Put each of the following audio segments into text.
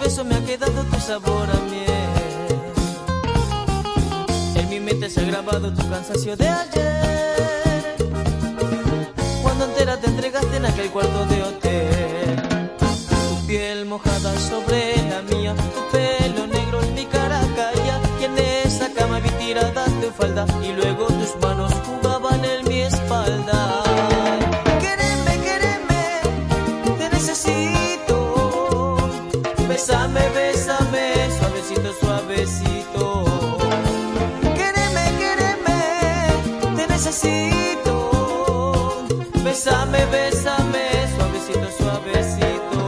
beso me ha quedado tu sabor a miel. En mi mente se ha grabado tu cansancio de ayer, cuando entera te entregaste en aquel cuarto de hotel. Tu piel mojada sobre la mía, tu pelo negro en mi cara caía, y en esa cama vi tirada tu falda, y luego tus manos jugaban en mi espalda. Quéreme, quéreme, te necesito. Bésame, bésame, suavecito, suavecito. Quéreme, quéreme, te necesito. Bésame, bésame, suavecito, suavecito.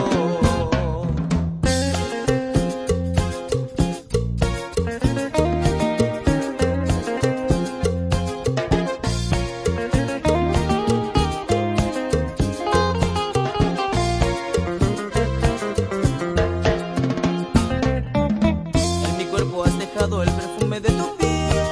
El perfume de tu piel,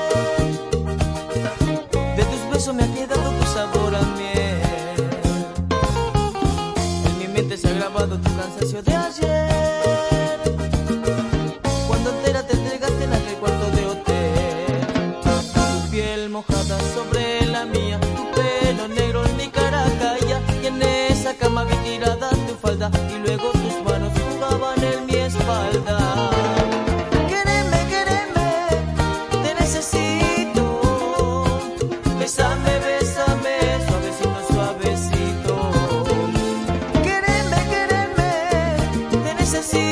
de tus besos me ha quedado tu sabor a miel. En mi mente se ha grabado tu cansancio de ayer, cuando entera te entregaste en aquel cuarto de hotel. Tu piel mojada sobre la mía, tu pelo negro en mi cara caía, y en esa cama vi tirada tu falda, y luego tus manos jugaban en mi espalda. Bésame, bésame, suavecito, suavecito. Quéreme, quéreme, te necesito.